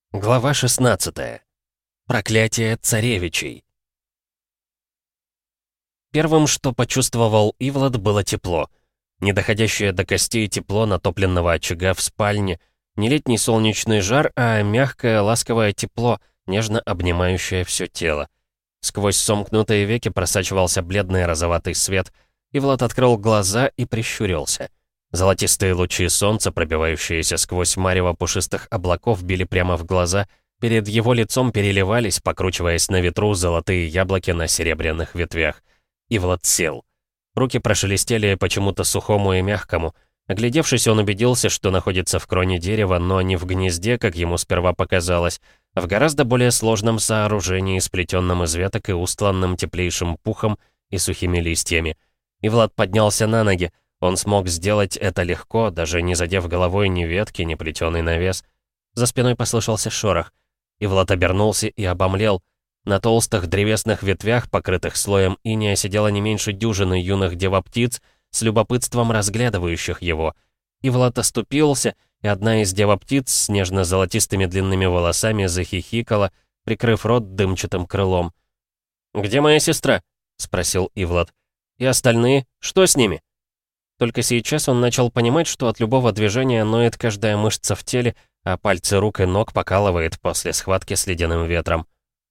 Глава 16. Проклятие царевичей. Первым, что почувствовал Ивлад, было тепло. Не доходящее до костей тепло натопленного очага в спальне, не летний солнечный жар, а мягкое ласковое тепло, нежно обнимающее все тело. Сквозь сомкнутые веки просачивался бледный розоватый свет. Ивлад открыл глаза и прищурился. Золотистые лучи солнца, пробивающиеся сквозь марево пушистых облаков, били прямо в глаза. Перед его лицом переливались, покручиваясь на ветру, золотые яблоки на серебряных ветвях. Ивлад сел. Руки прошелестели почему-то сухому и мягкому. Оглядевшись, он убедился, что находится в кроне дерева, но не в гнезде, как ему сперва показалось, а в гораздо более сложном сооружении, сплетенном из веток и устланным теплейшим пухом и сухими листьями. Ивлад поднялся на ноги. Он смог сделать это легко, даже не задев головой ни ветки, ни плетеный навес. За спиной послышался шорох. Ивлад обернулся и обомлел. На толстых древесных ветвях, покрытых слоем инея, сидело не меньше дюжины юных девоптиц, с любопытством разглядывающих его. Ивлад оступился, и одна из девоптиц с нежно-золотистыми длинными волосами захихикала, прикрыв рот дымчатым крылом. «Где моя сестра?» — спросил Ивлад. «И остальные? Что с ними?» Только сейчас он начал понимать, что от любого движения ноет каждая мышца в теле, а пальцы рук и ног покалывает после схватки с ледяным ветром.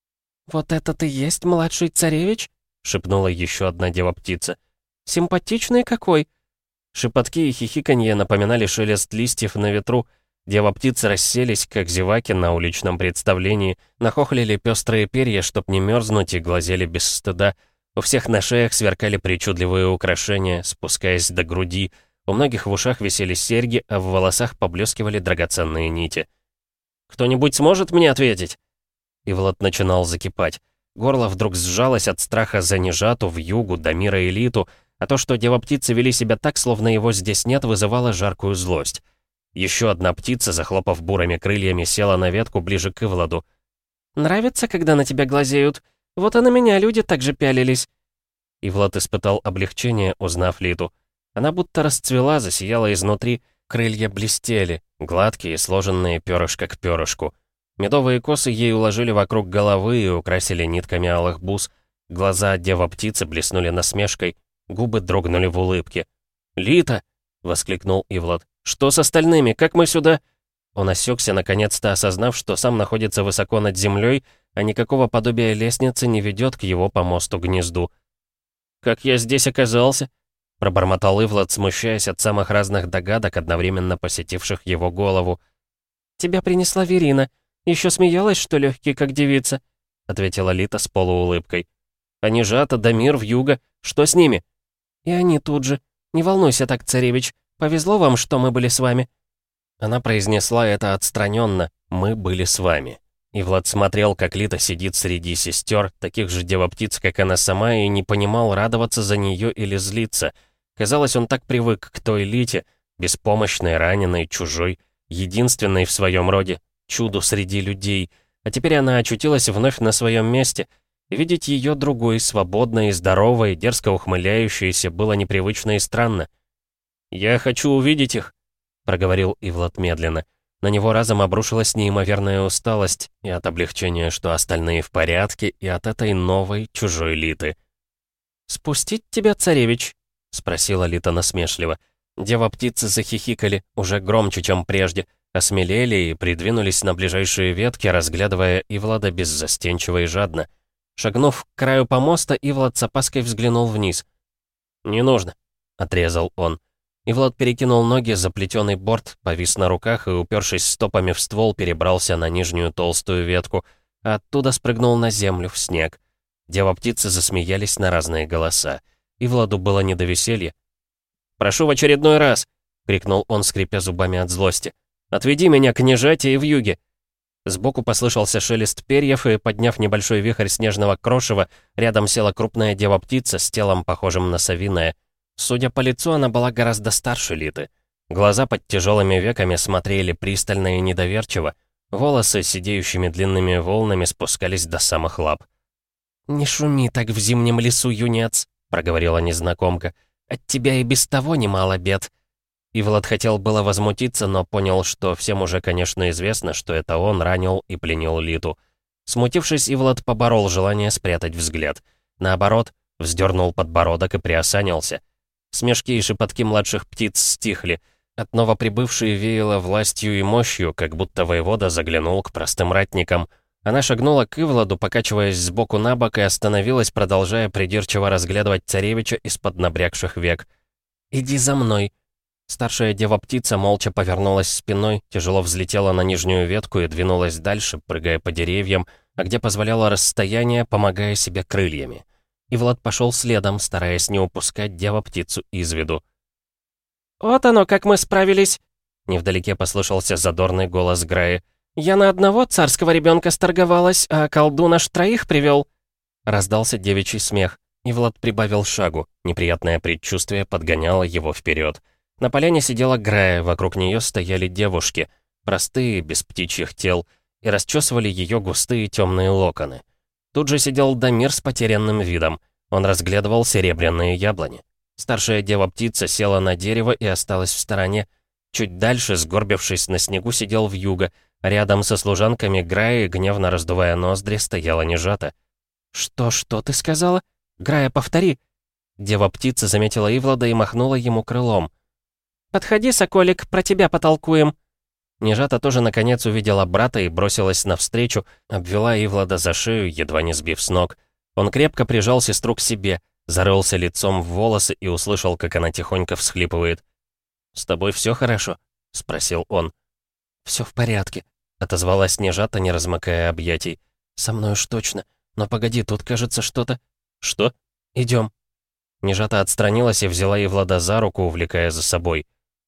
«Вот это ты есть младший царевич?» — шепнула еще одна дева-птица. «Симпатичный какой!» Шепотки и хихиканье напоминали шелест листьев на ветру. Дева-птицы расселись, как зеваки на уличном представлении, нахохлили пестрые перья, чтоб не мерзнуть, и глазели без стыда. У всех на шеях сверкали причудливые украшения, спускаясь до груди. У многих в ушах висели серьги, а в волосах поблескивали драгоценные нити. «Кто-нибудь сможет мне ответить?» Ивлад начинал закипать. Горло вдруг сжалось от страха за Нежату, Вьюгу, Дамира и Литу, а то, что девоптицы вели себя так, словно его здесь нет, вызывало жаркую злость. Еще одна птица, захлопав бурыми крыльями, села на ветку ближе к Ивладу. «Нравится, когда на тебя глазеют? Вот и на меня люди так же пялились». Ивлад испытал облегчение, узнав Литу. Она будто расцвела, засияла изнутри, крылья блестели, гладкие, сложенные перышко к перышку. Медовые косы ей уложили вокруг головы и украсили нитками алых бус. Глаза дева-птицы блеснули насмешкой, губы дрогнули в улыбке. «Лита!» — воскликнул Ивлад. «Что с остальными? Как мы сюда?» Он осекся, наконец-то осознав, что сам находится высоко над землей, а никакого подобия лестницы не ведет к его помосту-гнезду. «Как я здесь оказался?» — пробормотал Ивлад, смущаясь от самых разных догадок, одновременно посетивших его голову. «Тебя принесла Верина. Еще смеялась, что легкий, как девица», — ответила Лита с полуулыбкой. «А Нежата, Дамир, Вьюга? Что с ними?» «И они тут же. Не волнуйся так, царевич. Повезло вам, что мы были с вами». Она произнесла это отстраненно. «Мы были с вами». И Влад смотрел, как Лита сидит среди сестер, таких же девоптиц, как она сама, и не понимал, радоваться за нее или злиться. Казалось, он так привык к той Лите, беспомощной, раненой, чужой, единственной в своем роде, чуду среди людей. А теперь она очутилась вновь на своем месте. И видеть ее другой, свободной, здоровой, дерзко ухмыляющейся, было непривычно и странно. «Я хочу увидеть их», — проговорил Ивлад медленно. На него разом обрушилась неимоверная усталость, и от облегчения, что остальные в порядке, и от этой новой, чужой Литы. «Спустить тебя, царевич?» — спросила Лита насмешливо. Дева-птицы захихикали, уже громче, чем прежде, осмелели и придвинулись на ближайшие ветки, разглядывая Ивлада беззастенчиво и жадно. Шагнув к краю помоста, Ивлад с опаской взглянул вниз. «Не нужно», — отрезал он. Ивлад перекинул ноги за плетеный борт, повис на руках и, упершись стопами в ствол, перебрался на нижнюю толстую ветку, а оттуда спрыгнул на землю, в снег. Дева-птицы засмеялись на разные голоса. Ивладу было не до веселья. «Прошу в очередной раз!» — крикнул он, скрипя зубами от злости. «Отведи меня к Нежате и Вьюге!» Сбоку послышался шелест перьев, и, подняв небольшой вихрь снежного крошева, рядом села крупная дева-птица с телом, похожим на совиное. Судя по лицу, она была гораздо старше Литы. Глаза под тяжелыми веками смотрели пристально и недоверчиво. Волосы сидеющими длинными волнами спускались до самых лап. «Не шуми так в зимнем лесу, юнец», — проговорила незнакомка. «От тебя и без того немало бед». Ивлад хотел было возмутиться, но понял, что всем уже, конечно, известно, что это он ранил и пленил Литу. Смутившись, Ивлад поборол желание спрятать взгляд. Наоборот, вздернул подбородок и приосанился. Смешки и шепотки младших птиц стихли. От новоприбывшей веяло властью и мощью, как будто воевода заглянул к простым ратникам. Она шагнула к Ивладу, покачиваясь сбоку на бок, и остановилась, продолжая придирчиво разглядывать царевича из-под набрякших век. «Иди за мной». Старшая дева-птица молча повернулась спиной, тяжело взлетела на нижнюю ветку и двинулась дальше, прыгая по деревьям, а где позволяло расстояние, помогая себе крыльями. Ивлад пошел следом, стараясь не упускать дева-птицу из виду. «Вот оно, как мы справились!» Невдалеке послышался задорный голос Граи. «Я на одного царского ребенка сторговалась, а колдун аж 3 привел. Раздался девичий смех, и Влад прибавил шагу. Неприятное предчувствие подгоняло его вперед. На поляне сидела Грая, вокруг нее стояли девушки, простые, без птичьих тел, и расчесывали ее густые темные локоны. Тут же сидел Дамир с потерянным видом. Он разглядывал серебряные яблони. Старшая дева-птица села на дерево и осталась в стороне. Чуть дальше, сгорбившись на снегу, сидел вьюга. Рядом со служанками Граи, гневно раздувая ноздри, стояла Нежата. «Что ты сказала? Грая, повтори!» Дева-птица заметила Ивлада и махнула ему крылом. «Подходи, соколик, про тебя потолкуем». Нежата тоже наконец увидела брата и бросилась навстречу, обвела Ивлада за шею, едва не сбив с ног. Он крепко прижал сестру к себе, зарылся лицом в волосы и услышал, как она тихонько всхлипывает. «С тобой все хорошо?» — спросил он. «Все в порядке», — отозвалась Нежата, не размыкая объятий. «Со мной уж точно. Но погоди, тут кажется что-то...» «Что?» «Идем». Нежата отстранилась и взяла Ивлада за руку, увлекая за собой.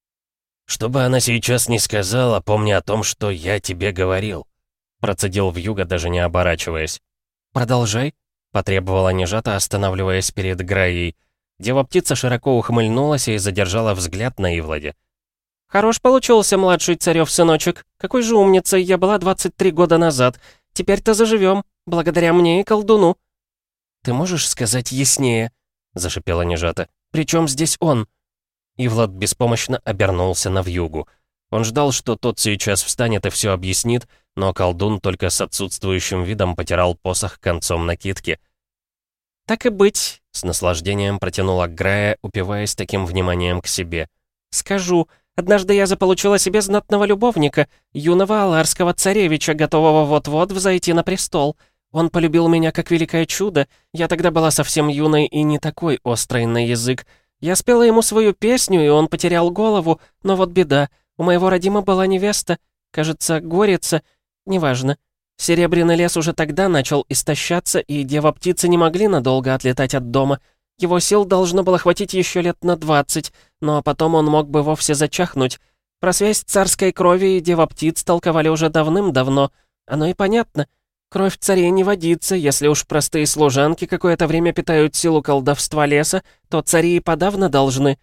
«Что бы она сейчас ни сказала, помни о том, что я тебе говорил», процедил вьюга, даже не оборачиваясь. «Продолжай», — потребовала Нежата, останавливаясь перед Граей. Дева-птица широко ухмыльнулась и задержала взгляд на Ивладе. «Хорош получился, младший царев сыночек. Какой же умницей я была 23 года назад. Теперь-то заживем, благодаря мне и колдуну». «Ты можешь сказать яснее?» — зашипела Нежата. «При чем здесь он?» Ивлад беспомощно обернулся на вьюгу. Он ждал, что тот сейчас встанет и все объяснит, но колдун только с отсутствующим видом потирал посох концом накидки. «Так и быть», — с наслаждением протянула Грая, упиваясь таким вниманием к себе. «Скажу, однажды я заполучила себе знатного любовника, юного аларского царевича, готового вот-вот взойти на престол. Он полюбил меня как великое чудо. Я тогда была совсем юной и не такой острой на язык. Я спела ему свою песню, и он потерял голову, но вот беда. У моего родима была невеста, кажется, горица, неважно. Серебряный лес уже тогда начал истощаться, и дева-птицы не могли надолго отлетать от дома. Его сил должно было хватить еще лет на 20, но потом он мог бы вовсе зачахнуть. Про связь царской крови и дева-птиц толковали уже давным-давно. Оно и понятно. Кровь царей не водится, если уж простые служанки какое-то время питают силу колдовства леса, то цари и подавно должны.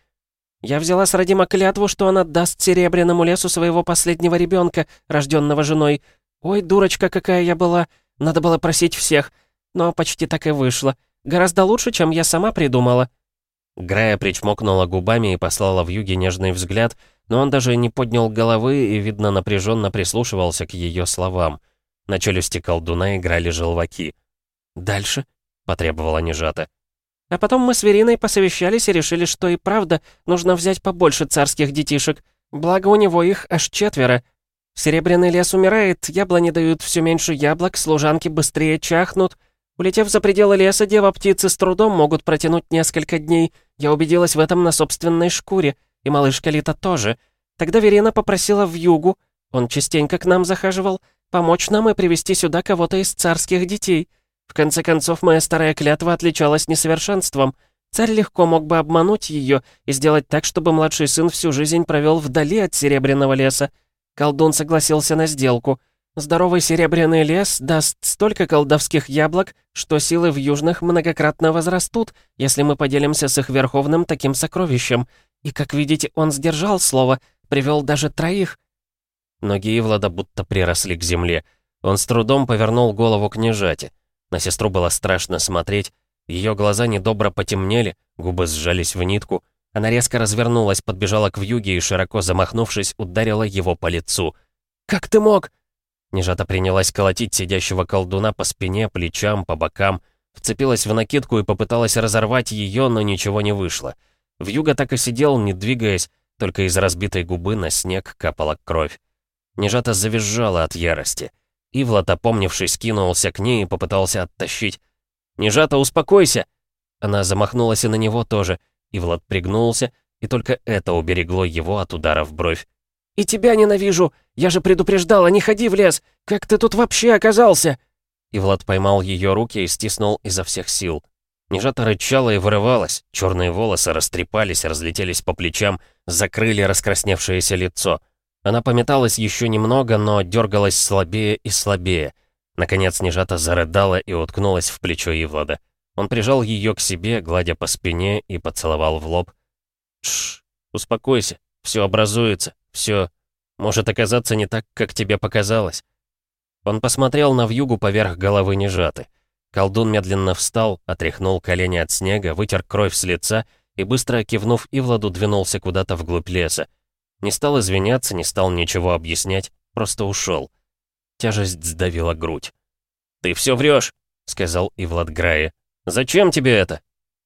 Я взяла с Родима клятву, что он отдаст Серебряному лесу своего последнего ребенка, рожденного женой. Ой, дурочка какая я была, надо было просить всех. Но почти так и вышло. Гораздо лучше, чем я сама придумала». Грая причмокнула губами и послала вьюге нежный взгляд, но он даже не поднял головы и, видно, напряженно прислушивался к ее словам. На челюсти колдуна играли желваки. «Дальше?» — потребовала Нежата. «А потом мы с Вериной посовещались и решили, что и правда нужно взять побольше царских детишек. Благо у него их аж 4. Серебряный лес умирает, яблони дают все меньше яблок, служанки быстрее чахнут. Улетев за пределы леса, дева-птицы с трудом могут протянуть несколько дней. Я убедилась в этом на собственной шкуре, и малышка Лита тоже. Тогда Верина попросила вьюгу, он частенько к нам захаживал, помочь нам и привести сюда кого-то из царских детей. В конце концов, моя старая клятва отличалась несовершенством. Царь легко мог бы обмануть ее и сделать так, чтобы младший сын всю жизнь провел вдали от Серебряного леса. Колдун согласился на сделку. Здоровый Серебряный лес даст столько колдовских яблок, что силы в южных многократно возрастут, если мы поделимся с их верховным таким сокровищем. И, как видите, он сдержал слово, привел даже 3. Ноги Ивлада будто приросли к земле. Он с трудом повернул голову к Нежате. На сестру было страшно смотреть. Ее глаза недобро потемнели, губы сжались в нитку. Она резко развернулась, подбежала к вьюге и, широко замахнувшись, ударила его по лицу. «Как ты мог?» Нежата принялась колотить сидящего колдуна по спине, плечам, по бокам, вцепилась в накидку и попыталась разорвать ее, но ничего не вышло. Вьюга так и сидел, не двигаясь, только из разбитой губы на снег капала кровь. Нежата завизжала от ярости. Ивлад, опомнившись, кинулся к ней и попытался оттащить. «Нежата, успокойся!» Она замахнулась и на него тоже. Ивлад пригнулся, и только это уберегло его от удара в бровь. «И тебя ненавижу! Я же предупреждала, не ходи в лес! Как ты тут вообще оказался?» Ивлад поймал ее руки и стиснул изо всех сил. Нежата рычала и вырывалась, черные волосы растрепались, разлетелись по плечам, закрыли раскрасневшееся лицо. Она пометалась еще немного, но дергалась слабее и слабее. Наконец Нежата зарыдала и уткнулась в плечо Ивлада. Он прижал ее к себе, гладя по спине, и поцеловал в лоб. «Тш, успокойся, все образуется, все может оказаться не так, как тебе показалось». Он посмотрел на вьюгу поверх головы Нежаты. Колдун медленно встал, отряхнул колени от снега, вытер кровь с лица и, быстро кивнув Ивладу, двинулся куда-то вглубь леса. Не стал извиняться, не стал ничего объяснять, просто ушел. Тяжесть сдавила грудь. «Ты все врешь», — сказал Ивлад Грае. «Зачем тебе это?»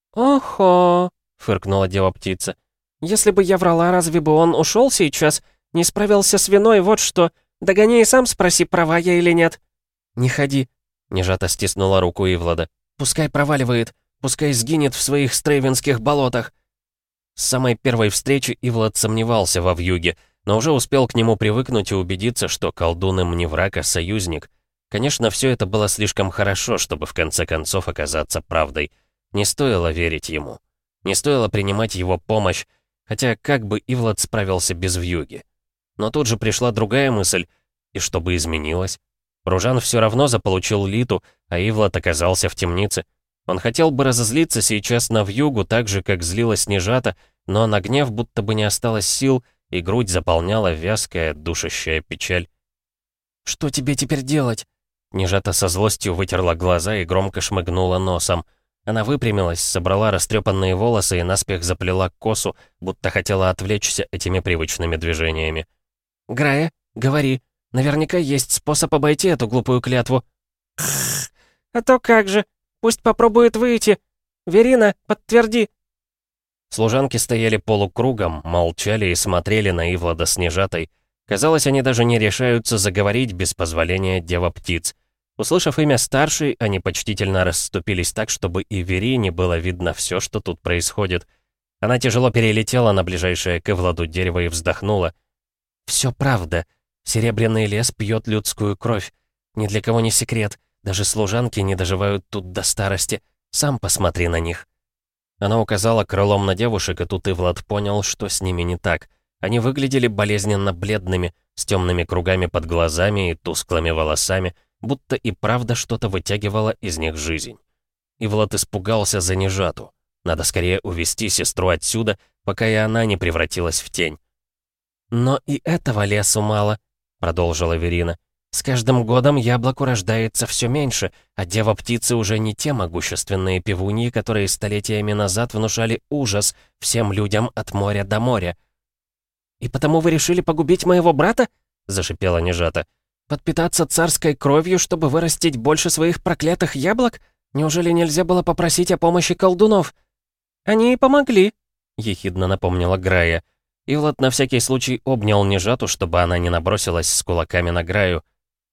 «Охо», — фыркнула дева-птица. «Если бы я врала, разве бы он ушел сейчас? Не справился с виной, вот что. Догони и сам спроси, права я или нет». «Не ходи», — Нежата стиснула руку Ивлада. «Пускай проваливает, пускай сгинет в своих стрейвенских болотах». С самой первой встречи Ивлад сомневался во вьюге, но уже успел к нему привыкнуть и убедиться, что колдун им не враг, а союзник. Конечно, все это было слишком хорошо, чтобы в конце концов оказаться правдой. Не стоило верить ему. Не стоило принимать его помощь, хотя как бы Ивлад справился без вьюги. Но тут же пришла другая мысль, и что бы изменилось? Ружан все равно заполучил Литу, а Ивлад оказался в темнице. Он хотел бы разозлиться сейчас на вьюгу так же, как злилась Нежата, но на гнев будто бы не осталось сил, и грудь заполняла вязкая, душащая печаль. «Что тебе теперь делать?» Нежата со злостью вытерла глаза и громко шмыгнула носом. Она выпрямилась, собрала растрепанные волосы и наспех заплела косу, будто хотела отвлечься этими привычными движениями. «Грая, говори. Наверняка есть способ обойти эту глупую клятву». «А то как же. Пусть попробует выйти. Верина, подтверди». Служанки стояли полукругом, молчали и смотрели на Ивлада с Нежатой. Казалось, они даже не решаются заговорить без позволения дева-птиц. Услышав имя старшей, они почтительно расступились так, чтобы и Верине было видно все, что тут происходит. Она тяжело перелетела на ближайшее к Ивладу дерево и вздохнула. «Все правда. Серебряный лес пьет людскую кровь. Ни для кого не секрет. Даже служанки не доживают тут до старости. Сам посмотри на них». Она указала крылом на девушек, и тут Ивлад понял, что с ними не так. Они выглядели болезненно бледными, с темными кругами под глазами и тусклыми волосами, будто и правда что-то вытягивало из них жизнь. Ивлад испугался за Нежату. Надо скорее увести сестру отсюда, пока и она не превратилась в тень. «Но и этого лесу мало», — продолжила Верина. «С каждым годом яблоку рождается все меньше, а дева-птицы уже не те могущественные певуньи, которые столетиями назад внушали ужас всем людям от моря до моря». «И потому вы решили погубить моего брата?» — зашипела Нежата. «Подпитаться царской кровью, чтобы вырастить больше своих проклятых яблок? Неужели нельзя было попросить о помощи колдунов?» «Они и помогли», — ехидно напомнила Грая. Ивлад на всякий случай обнял Нежату, чтобы она не набросилась с кулаками на Граю.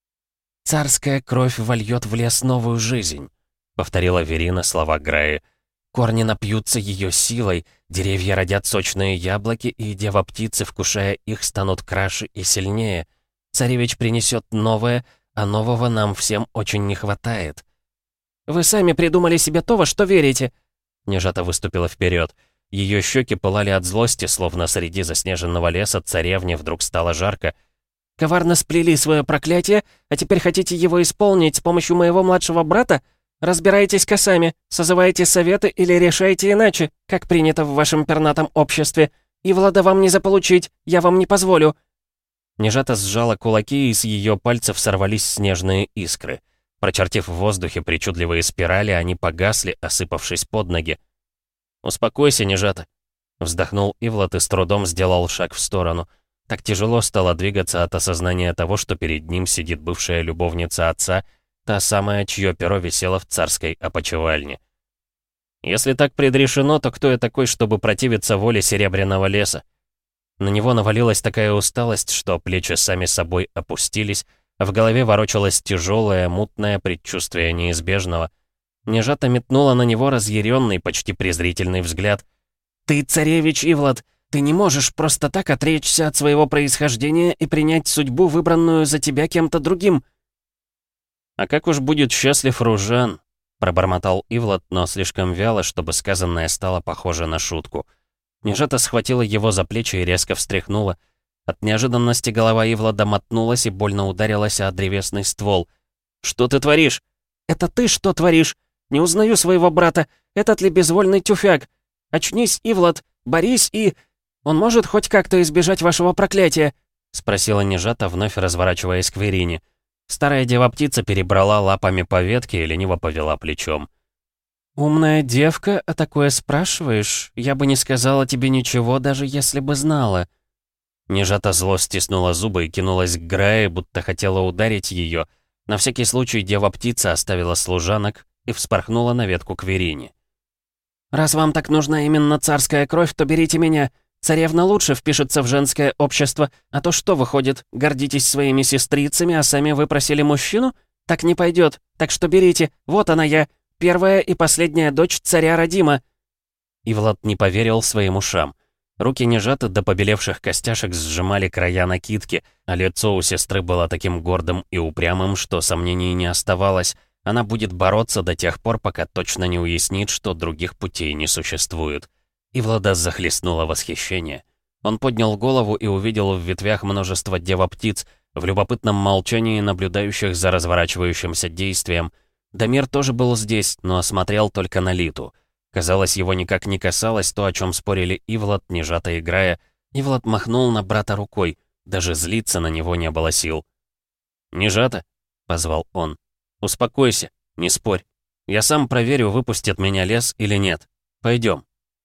«Царская кровь вольет в лес новую жизнь», — повторила Верина слова Граи. «Корни напьются ее силой, деревья родят сочные яблоки, и дева-птицы, вкушая их, станут краше и сильнее. Царевич принесет новое, а нового нам всем очень не хватает». «Вы сами придумали себе то, во что верите!» Нежата выступила вперед. Ее щеки пылали от злости, словно среди заснеженного леса царевне вдруг стало жарко. «Коварно сплели свое проклятие, а теперь хотите его исполнить с помощью моего младшего брата? Разбирайтесь-ка сами, созывайте советы или решайте иначе, как принято в вашем пернатом обществе. И Влада вам не заполучить, я вам не позволю». Нежата сжала кулаки, и с ее пальцев сорвались снежные искры. Прочертив в воздухе причудливые спирали, они погасли, осыпавшись под ноги. «Успокойся, Нежата». Вздохнул Ивлад и с трудом сделал шаг в сторону. Так тяжело стало двигаться от осознания того, что перед ним сидит бывшая любовница отца, та самая, чье перо висело в царской опочивальне. Если так предрешено, то кто я такой, чтобы противиться воле Серебряного леса? На него навалилась такая усталость, что плечи сами собой опустились, а в голове ворочалось тяжелое, мутное предчувствие неизбежного. Нежато метнула на него разъяренный, почти презрительный взгляд. «Ты царевич Ивлад! Ты не можешь просто так отречься от своего происхождения и принять судьбу, выбранную за тебя кем-то другим!» «А как уж будет счастлив Ружан!» — пробормотал Ивлад, но слишком вяло, чтобы сказанное стало похоже на шутку. Нежата схватила его за плечи и резко встряхнула. От неожиданности голова Ивлада мотнулась и больно ударилась о древесный ствол. «Что ты творишь?» «Это ты что творишь? Не узнаю своего брата. Этот ли безвольный тюфяк? Очнись, Ивлад, борись и... Он может хоть как-то избежать вашего проклятия?» — спросила Нежата, вновь разворачиваясь к Верине. Старая дева-птица перебрала лапами по ветке и лениво повела плечом. «Умная девка, а такое спрашиваешь? Я бы не сказала тебе ничего, даже если бы знала». Нежата зло стиснула зубы и кинулась к Грае, будто хотела ударить ее. На всякий случай дева-птица оставила служанок и вспорхнула на ветку к Верине. «Раз вам так нужна именно царская кровь, то берите меня. Царевна лучше впишется в женское общество, а то что выходит, гордитесь своими сестрицами, а сами выпросили мужчину? Так не пойдет, так что берите, вот она я, первая и последняя дочь царя Радима». И Влад не поверил своим ушам. Руки Нежаты до побелевших костяшек сжимали края накидки, а лицо у сестры было таким гордым и упрямым, что сомнений не оставалось. Она будет бороться до тех пор, пока точно не уяснит, что других путей не существует. И Влада захлестнуло восхищение. Он поднял голову и увидел в ветвях множество дева-птиц, в любопытном молчании наблюдающих за разворачивающимся действием. Дамир тоже был здесь, но смотрел только на Литу. Казалось, его никак не касалось то, о чем спорили Ивлад, Нежата и Грая. Ивлад махнул на брата рукой, даже злиться на него не было сил. «Нежата?» — позвал он. «Успокойся, не спорь. Я сам проверю, выпустит меня лес или нет. Пойдем».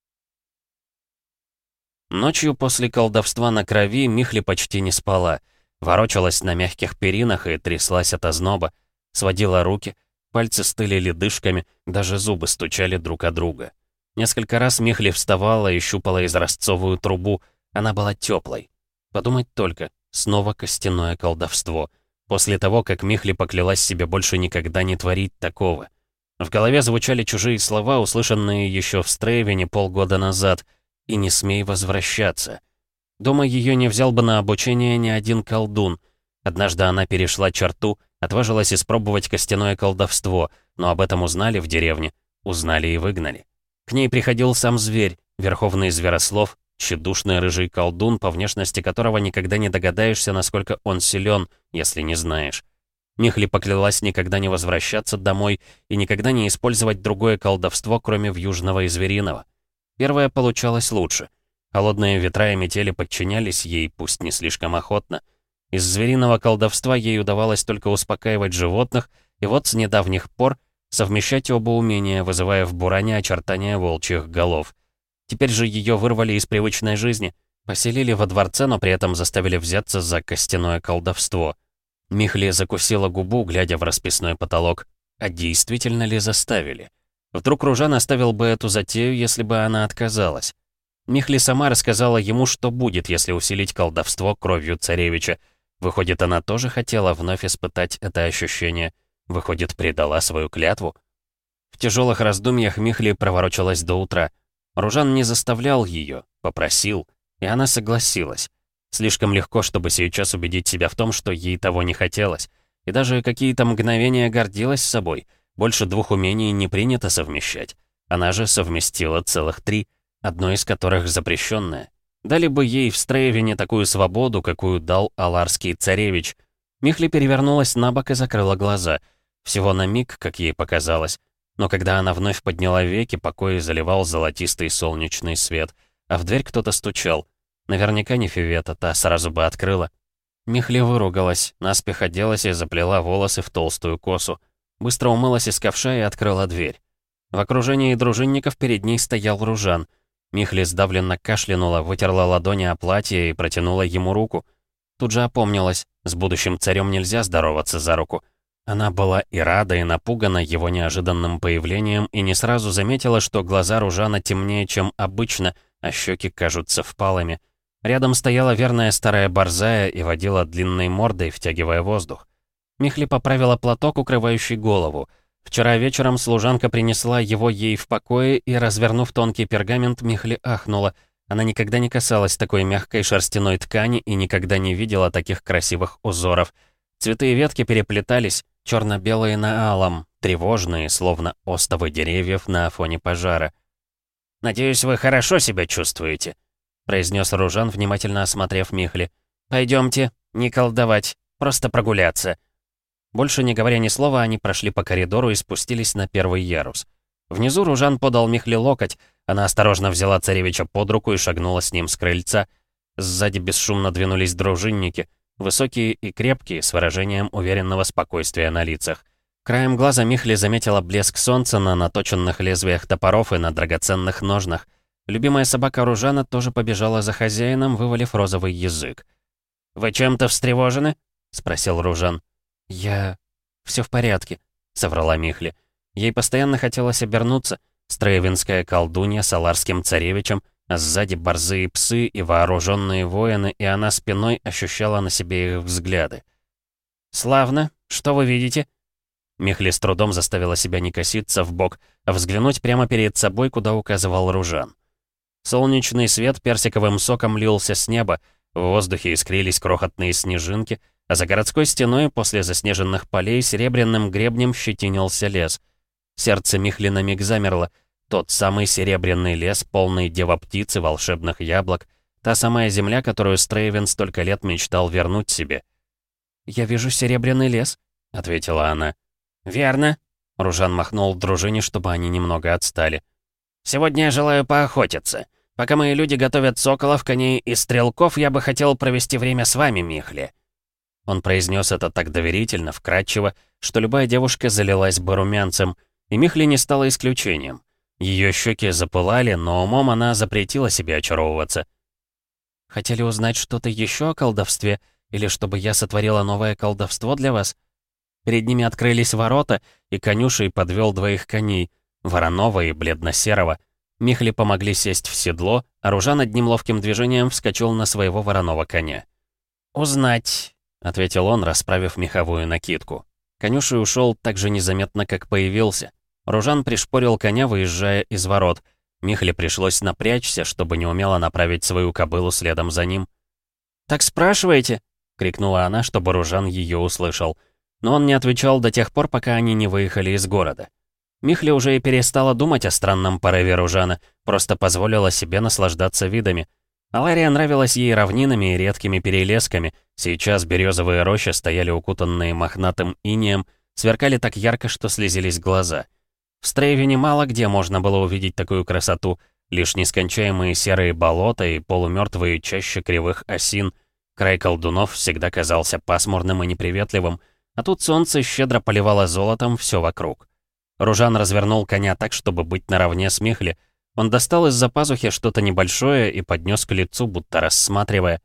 Ночью после колдовства на крови Михли почти не спала. Ворочалась на мягких перинах и тряслась от озноба. Сводила руки, пальцы стыли ледышками, даже зубы стучали друг о друга. Несколько раз Михли вставала и щупала изразцовую трубу. Она была теплой. Подумать только, снова костяное колдовство. После того, как Михли поклялась себе больше никогда не творить такого. В голове звучали чужие слова, услышанные еще в Стрейвене полгода назад. «И не смей возвращаться». Дома ее не взял бы на обучение ни один колдун. Однажды она перешла черту, отважилась испробовать костяное колдовство, но об этом узнали в деревне, узнали и выгнали. К ней приходил сам зверь, верховный зверослов, тщедушный рыжий колдун, по внешности которого никогда не догадаешься, насколько он силен, если не знаешь. Михли поклялась никогда не возвращаться домой и никогда не использовать другое колдовство, кроме вьюжного и звериного. Первое получалось лучше. Холодные ветра и метели подчинялись ей, пусть не слишком охотно. Из звериного колдовства ей удавалось только успокаивать животных, и вот с недавних пор совмещать оба умения, вызывая в буране очертания волчьих голов. Теперь же ее вырвали из привычной жизни, поселили во дворце, но при этом заставили взяться за костяное колдовство. Михли закусила губу, глядя в расписной потолок. А действительно ли заставили? Вдруг Ружан оставил бы эту затею, если бы она отказалась. Михли сама рассказала ему, что будет, если усилить колдовство кровью царевича. Выходит, она тоже хотела вновь испытать это ощущение. Выходит, предала свою клятву. В тяжелых раздумьях Михли проворочалась до утра. Ружан не заставлял ее, попросил, и она согласилась. Слишком легко, чтобы сейчас убедить себя в том, что ей того не хотелось. И даже какие-то мгновения гордилась собой. Больше 2 умений не принято совмещать. Она же совместила целых 3, одно из которых запрещенное. Дали бы ей в Стрейвене такую свободу, какую дал аларский царевич. Михли перевернулась на бок и закрыла глаза. Всего на миг, как ей показалось. Но когда она вновь подняла веки, покой заливал золотистый солнечный свет, а в дверь кто-то стучал. Наверняка не Фивета, та сразу бы открыла. Михли выругалась, наспех оделась и заплела волосы в толстую косу. Быстро умылась из ковша и открыла дверь. В окружении дружинников перед ней стоял Ружан. Михли сдавленно кашлянула, вытерла ладони о платье и протянула ему руку. Тут же опомнилась, с будущим царем нельзя здороваться за руку. Она была и рада, и напугана его неожиданным появлением и не сразу заметила, что глаза Ружана темнее, чем обычно, а щеки кажутся впалыми. Рядом стояла верная старая борзая и водила длинной мордой, втягивая воздух. Михли поправила платок, укрывающий голову. Вчера вечером служанка принесла его ей в покое, и, развернув тонкий пергамент, Михли ахнула. Она никогда не касалась такой мягкой шерстяной ткани и никогда не видела таких красивых узоров. Цветы и ветки переплетались, черно-белые на алом, тревожные, словно остовы деревьев на фоне пожара. «Надеюсь, вы хорошо себя чувствуете», — произнес Ружан, внимательно осмотрев Михли. «Пойдемте, не колдовать, просто прогуляться». Больше не говоря ни слова, они прошли по коридору и спустились на первый ярус. Внизу Ружан подал Михли локоть, она осторожно взяла царевича под руку и шагнула с ним с крыльца. Сзади бесшумно двинулись дружинники, высокие и крепкие, с выражением уверенного спокойствия на лицах. Краем глаза Михли заметила блеск солнца на наточенных лезвиях топоров и на драгоценных ножнах. Любимая собака Ружана тоже побежала за хозяином, вывалив розовый язык. «Вы чем-то встревожены?» — спросил Ружан. Все в порядке», — соврала Михли. Ей постоянно хотелось обернуться. Строевинская колдунья с аларским царевичем, а сзади борзые псы и вооруженные воины, и она спиной ощущала на себе их взгляды. «Славно. Что вы видите?» Михли с трудом заставила себя не коситься вбок, а взглянуть прямо перед собой, куда указывал Ружан. Солнечный свет персиковым соком лился с неба, в воздухе искрились крохотные снежинки, а за городской стеной после заснеженных полей серебряным гребнем щетинился лес. Сердце Михли на миг замерло. Тот самый серебряный лес, полный девоптиц и волшебных яблок, та самая земля, которую Стрейвен столько лет мечтал вернуть себе. «Я вижу серебряный лес», — ответила она. «Верно», — Ружан махнул дружине, чтобы они немного отстали. «Сегодня я желаю поохотиться. Пока мои люди готовят соколов, коней и стрелков, я бы хотел провести время с вами, Михли». Он произнес это так доверительно, вкрадчиво, что любая девушка залилась бы румянцем, и Михли не стала исключением. Ее щеки запылали, но умом она запретила себе очаровываться. «Хотели узнать что-то еще о колдовстве, или чтобы я сотворила новое колдовство для вас?» Перед ними открылись ворота, и конюшей подвел двоих коней, вороного и бледно-серого. Михли помогли сесть в седло, а Ружан одним ловким движением вскочил на своего вороного коня. «Узнать», — ответил он, расправив меховую накидку. Конюшей ушел так же незаметно, как появился. Ружан пришпорил коня, выезжая из ворот. Михли пришлось напрячься, чтобы неумело направить свою кобылу следом за ним. «Так спрашиваете?» — крикнула она, чтобы Ружан ее услышал. Но он не отвечал до тех пор, пока они не выехали из города. Михли уже и перестала думать о странном порыве Ружана, просто позволила себе наслаждаться видами. Алария нравилась ей равнинами и редкими перелесками. Сейчас березовые рощи стояли укутанные мохнатым инеем, сверкали так ярко, что слезились глаза. В Стрейвине мало где можно было увидеть такую красоту, лишь нескончаемые серые болота и полумертвые чащи кривых осин. Край колдунов всегда казался пасмурным и неприветливым, а тут солнце щедро поливало золотом все вокруг. Ружан развернул коня так, чтобы быть наравне с Михли. Он достал из-за пазухи что-то небольшое и поднес к лицу, будто рассматривая.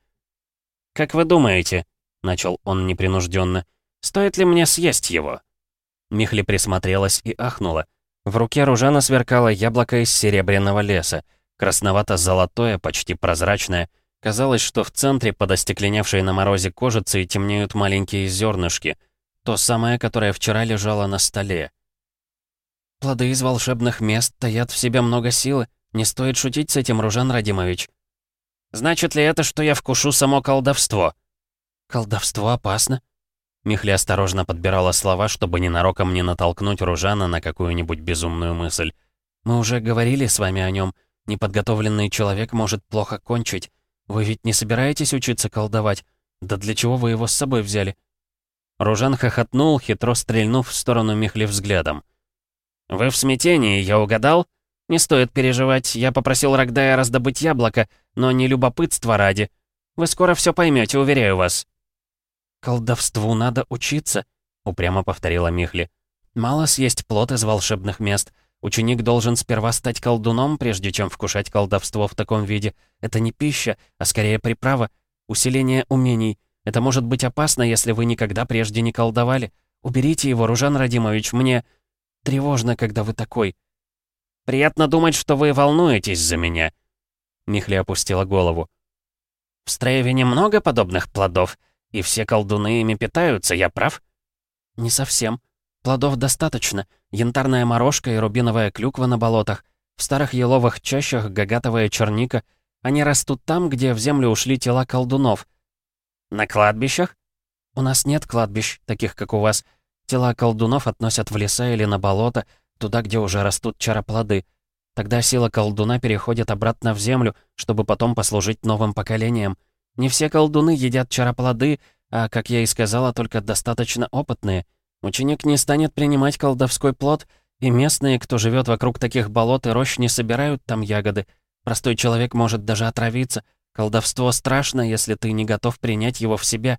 «Как вы думаете?» — начал он непринужденно. «Стоит ли мне съесть его?» Михли присмотрелась и ахнула. В руке Ружана сверкало яблоко из серебряного леса, красновато-золотое, почти прозрачное. Казалось, что в центре под остекленевшей на морозе кожицей темнеют маленькие зернышки. То самое, которое вчера лежало на столе. «Плоды из волшебных мест таят в себе много силы. Не стоит шутить с этим, Ружан Радимович». «Значит ли это, что я вкушу само колдовство?» «Колдовство опасно». Михли осторожно подбирала слова, чтобы ненароком не натолкнуть Ружана на какую-нибудь безумную мысль. «Мы уже говорили с вами о нем. Неподготовленный человек может плохо кончить. Вы ведь не собираетесь учиться колдовать? Да для чего вы его с собой взяли?» Ружан хохотнул, хитро стрельнув в сторону Михли взглядом. «Вы в смятении, я угадал? Не стоит переживать, я попросил Рогдая раздобыть яблоко, но не любопытство ради. Вы скоро все поймете, уверяю вас». «Колдовству надо учиться», — упрямо повторила Михли. «Мало съесть плод из волшебных мест. Ученик должен сперва стать колдуном, прежде чем вкушать колдовство в таком виде. Это не пища, а скорее приправа, усиление умений. Это может быть опасно, если вы никогда прежде не колдовали. Уберите его, Ружан Радимович, мне тревожно, когда вы такой. Приятно думать, что вы волнуетесь за меня. Михли опустила голову. В Строевине много подобных плодов, и все колдуны ими питаются, я прав? Не совсем. Плодов достаточно. Янтарная морожка и рубиновая клюква на болотах. В старых еловых чащах гагатовая черника. Они растут там, где в землю ушли тела колдунов. На кладбищах? У нас нет кладбищ, таких как у вас. Тела колдунов относят в леса или на болото, туда, где уже растут чароплоды. Тогда сила колдуна переходит обратно в землю, чтобы потом послужить новым поколениям. Не все колдуны едят чароплоды, а, как я и сказала, только достаточно опытные. Ученик не станет принимать колдовской плод, и местные, кто живет вокруг таких болот и рощ, не собирают там ягоды. Простой человек может даже отравиться. Колдовство страшно, если ты не готов принять его в себя.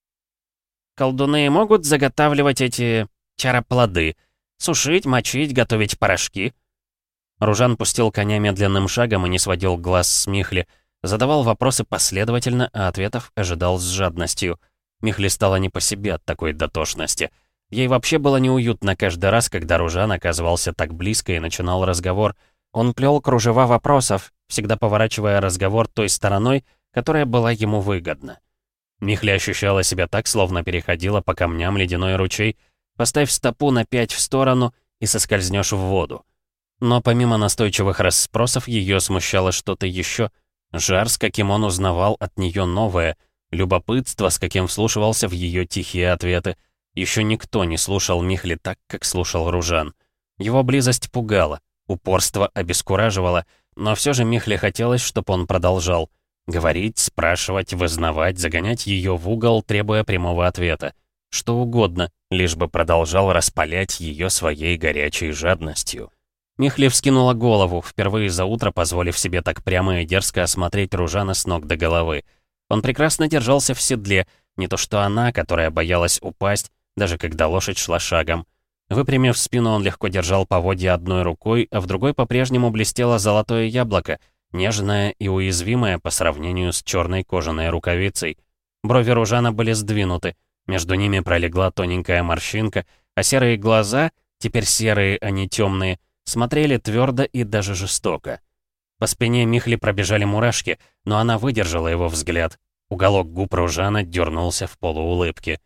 Колдуны могут заготавливать эти чароплоды? Сушить, мочить, готовить порошки? Ружан пустил коня медленным шагом и не сводил глаз с Михли. Задавал вопросы последовательно, а ответов ожидал с жадностью. Михли стало не по себе от такой дотошности. Ей вообще было неуютно каждый раз, когда Ружан оказывался так близко и начинал разговор. Он плел кружева вопросов, всегда поворачивая разговор той стороной, которая была ему выгодна. Михли ощущала себя так, словно переходила по камням ледяной ручей. Поставь стопу на 5 в сторону и соскользнешь в воду. Но помимо настойчивых расспросов, ее смущало что-то еще. Жар, с каким он узнавал от нее новое, любопытство, с каким вслушивался в ее тихие ответы. Еще никто не слушал Михли так, как слушал Ружан. Его близость пугала, упорство обескураживало, но все же Михли хотелось, чтобы он продолжал. Говорить, спрашивать, вызнавать, загонять ее в угол, требуя прямого ответа. Что угодно, лишь бы продолжал распалять ее своей горячей жадностью. Михли вскинула голову, впервые за утро позволив себе так прямо и дерзко осмотреть Ружана с ног до головы. Он прекрасно держался в седле, не то что она, которая боялась упасть, даже когда лошадь шла шагом. Выпрямив спину, он легко держал поводья одной рукой, а в другой по-прежнему блестело золотое яблоко, нежное и уязвимое по сравнению с черной кожаной рукавицей. Брови Ружана были сдвинуты, между ними пролегла тоненькая морщинка, а серые глаза, теперь серые, а не темные, смотрели твердо и даже жестоко. По спине Михли пробежали мурашки, но она выдержала его взгляд. Уголок губ Ружана дернулся в полуулыбке.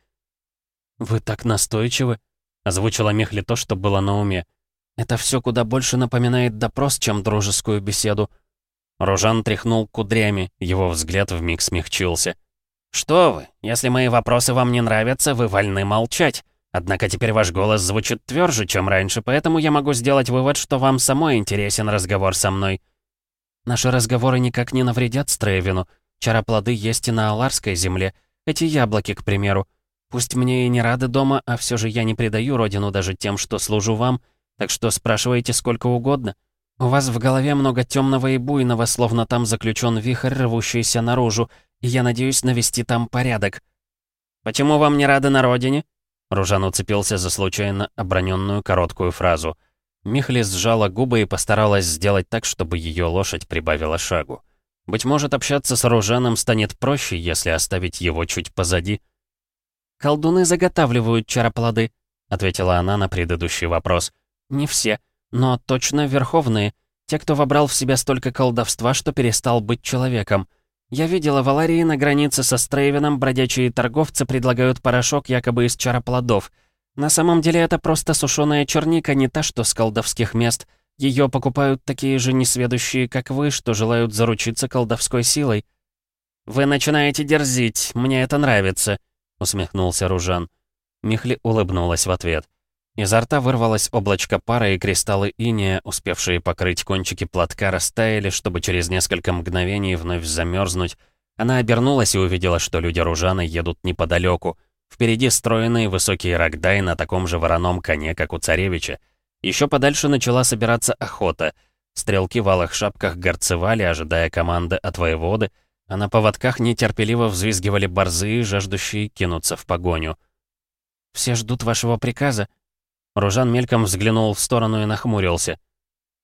«Вы так настойчивы?» — озвучила Михли то, что было на уме. «Это все куда больше напоминает допрос, чем дружескую беседу». Ружан тряхнул кудрями, его взгляд вмиг смягчился. «Что вы, если мои вопросы вам не нравятся, вы вольны молчать. Однако теперь ваш голос звучит тверже, чем раньше, поэтому я могу сделать вывод, что вам самой интересен разговор со мной». «Наши разговоры никак не навредят Строевину. Чароплоды есть и на Аларской земле. Эти яблоки, к примеру. Пусть мне и не рады дома, а все же я не предаю родину даже тем, что служу вам, так что спрашивайте сколько угодно. У вас в голове много темного и буйного, словно там заключен вихрь, рвущийся наружу, и я надеюсь навести там порядок». «Почему вам не рады на родине?» Ружан уцепился за случайно оброненную короткую фразу. Михли сжала губы и постаралась сделать так, чтобы ее лошадь прибавила шагу. Быть может, общаться с Ружаном станет проще, если оставить его чуть позади. «Колдуны заготавливают чароплоды», — ответила она на предыдущий вопрос. «Не все, но точно верховные. Те, кто вобрал в себя столько колдовства, что перестал быть человеком. Я видела в Аларии на границе со Строевином бродячие торговцы предлагают порошок якобы из чароплодов. На самом деле это просто сушеная черника, не та, что с колдовских мест. Ее покупают такие же несведущие, как вы, что желают заручиться колдовской силой». «Вы начинаете дерзить, мне это нравится», — усмехнулся Ружан. Михли улыбнулась в ответ. Изо рта вырвалось облачко пара, и кристаллы инея, успевшие покрыть кончики платка, растаяли, чтобы через несколько мгновений вновь замерзнуть. Она обернулась и увидела, что люди Ружана едут неподалеку. Впереди стройный высокий Рогдай на таком же вороном коне, как у царевича. Еще подальше начала собираться охота. Стрелки в алых шапках горцевали, ожидая команды от воеводы, а на поводках нетерпеливо взвизгивали борзые, жаждущие кинуться в погоню. «Все ждут вашего приказа». Ружан мельком взглянул в сторону и нахмурился.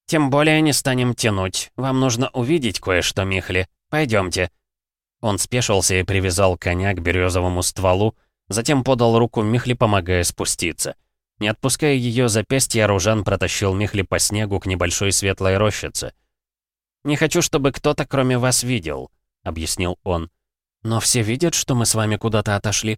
«Тем более не станем тянуть. Вам нужно увидеть кое-что, Михли. Пойдемте». Он спешился и привязал коня к березовому стволу, затем подал руку Михли, помогая спуститься. Не отпуская ее запястья, Ружан протащил Михли по снегу к небольшой светлой рощице. «Не хочу, чтобы кто-то кроме вас видел», — объяснил он. «Но все видят, что мы с вами куда-то отошли».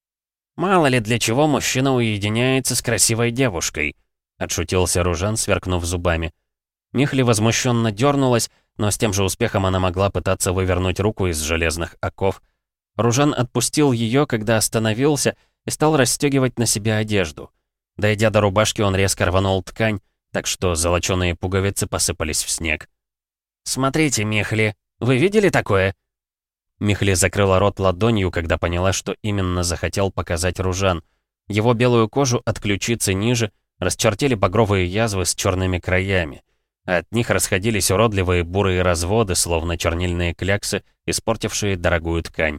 «Мало ли для чего мужчина уединяется с красивой девушкой», — отшутился Ружан, сверкнув зубами. Михли возмущенно дернулась, но с тем же успехом она могла пытаться вывернуть руку из железных оков. Ружан отпустил ее, когда остановился, и стал расстегивать на себе одежду. Дойдя до рубашки, он резко рванул ткань, так что золоченые пуговицы посыпались в снег. «Смотрите, Михли, вы видели такое?» Михли закрыла рот ладонью, когда поняла, что именно захотел показать Ружан. Его белую кожу от ключицы ниже расчертили багровые язвы с черными краями. От них расходились уродливые бурые разводы, словно чернильные кляксы, испортившие дорогую ткань.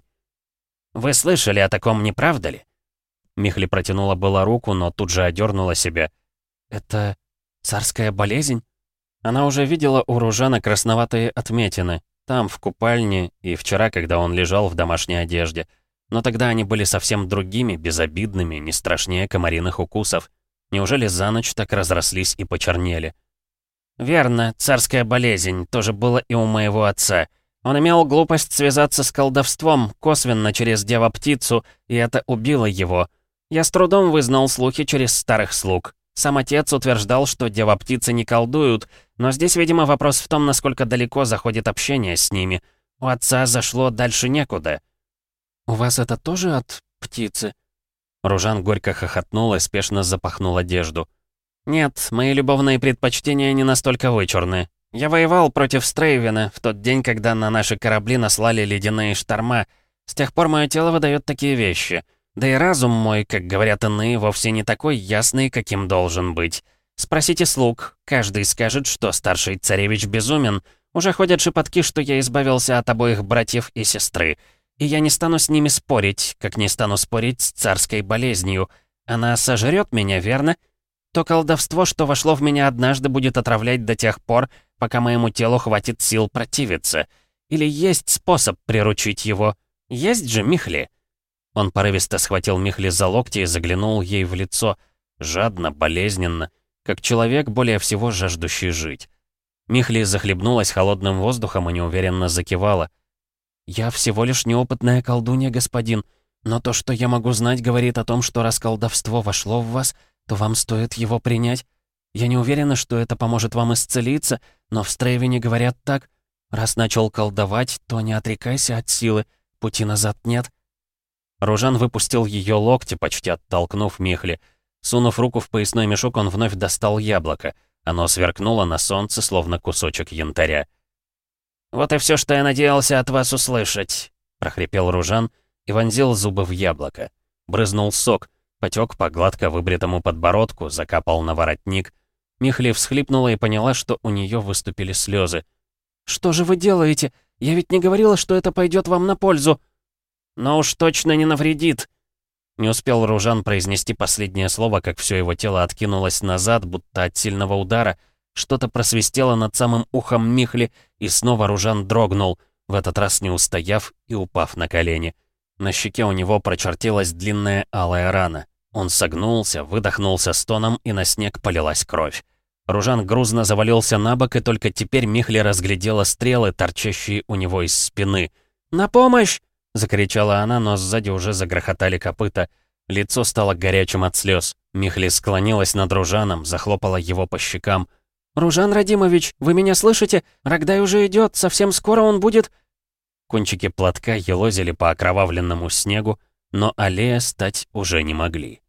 «Вы слышали о таком, не правда ли?» Михли протянула была руку, но тут же одернула себя. «Это царская болезнь?» Она уже видела у Ружана красноватые отметины, там, в купальне, и вчера, когда он лежал в домашней одежде. Но тогда они были совсем другими, безобидными, не страшнее комариных укусов. Неужели за ночь так разрослись и почернели? «Верно, царская болезнь, тоже было и у моего отца. Он имел глупость связаться с колдовством, косвенно через дева-птицу, и это убило его. Я с трудом вызнал слухи через старых слуг. Сам отец утверждал, что дева-птицы не колдуют, но здесь, видимо, вопрос в том, насколько далеко заходит общение с ними. У отца зашло дальше некуда». «У вас это тоже от птицы?» Ружан горько хохотнул и спешно запахнул одежду. «Нет, мои любовные предпочтения не настолько вычурны. Я воевал против Стрейвена в тот день, когда на наши корабли наслали ледяные шторма. С тех пор мое тело выдает такие вещи. Да и разум мой, как говорят иные, вовсе не такой ясный, каким должен быть. Спросите слуг, каждый скажет, что старший царевич безумен. Уже ходят шепотки, что я избавился от обоих братьев и сестры. И я не стану с ними спорить, как не стану спорить с царской болезнью. Она сожрет меня, верно? То колдовство, что вошло в меня однажды, будет отравлять до тех пор, пока моему телу хватит сил противиться. Или есть способ приручить его? Есть же, Михли?» Он порывисто схватил Михли за локти и заглянул ей в лицо, жадно, болезненно, как человек, более всего жаждущий жить. Михли захлебнулась холодным воздухом и неуверенно закивала. «Я всего лишь неопытная колдунья, господин, но то, что я могу знать, говорит о том, что раз колдовство вошло в вас, то вам стоит его принять. Я не уверена, что это поможет вам исцелиться, но в Стрейвене говорят так. Раз начал колдовать, то не отрекайся от силы, пути назад нет». Ружан выпустил ее локти, почти оттолкнув Михли. Сунув руку в поясной мешок, он вновь достал яблоко. Оно сверкнуло на солнце, словно кусочек янтаря. «Вот и все, что я надеялся от вас услышать», — прохрипел Ружан и вонзил зубы в яблоко. Брызнул сок, потек по гладко выбритому подбородку, закапал на воротник. Михли всхлипнула и поняла, что у нее выступили слезы. «Что же вы делаете? Я ведь не говорила, что это пойдет вам на пользу». «Но уж точно не навредит». Не успел Ружан произнести последнее слово, как все его тело откинулось назад, будто от сильного удара. Что-то просвистело над самым ухом Михли, и снова Ружан дрогнул, в этот раз не устояв и упав на колени. На щеке у него прочертилась длинная алая рана. Он согнулся, выдохнулся стоном, и на снег полилась кровь. Ружан грузно завалился на бок, и только теперь Михли разглядела стрелы, торчащие у него из спины. «На помощь!» — закричала она, но сзади уже загрохотали копыта. Лицо стало горячим от слез. Михли склонилась над Ружаном, захлопала его по щекам. «Ружан Радимович, вы меня слышите? Рогдай уже идет, совсем скоро он будет...» Кончики платка елозили по окровавленному снегу, но аллея стать уже не могли.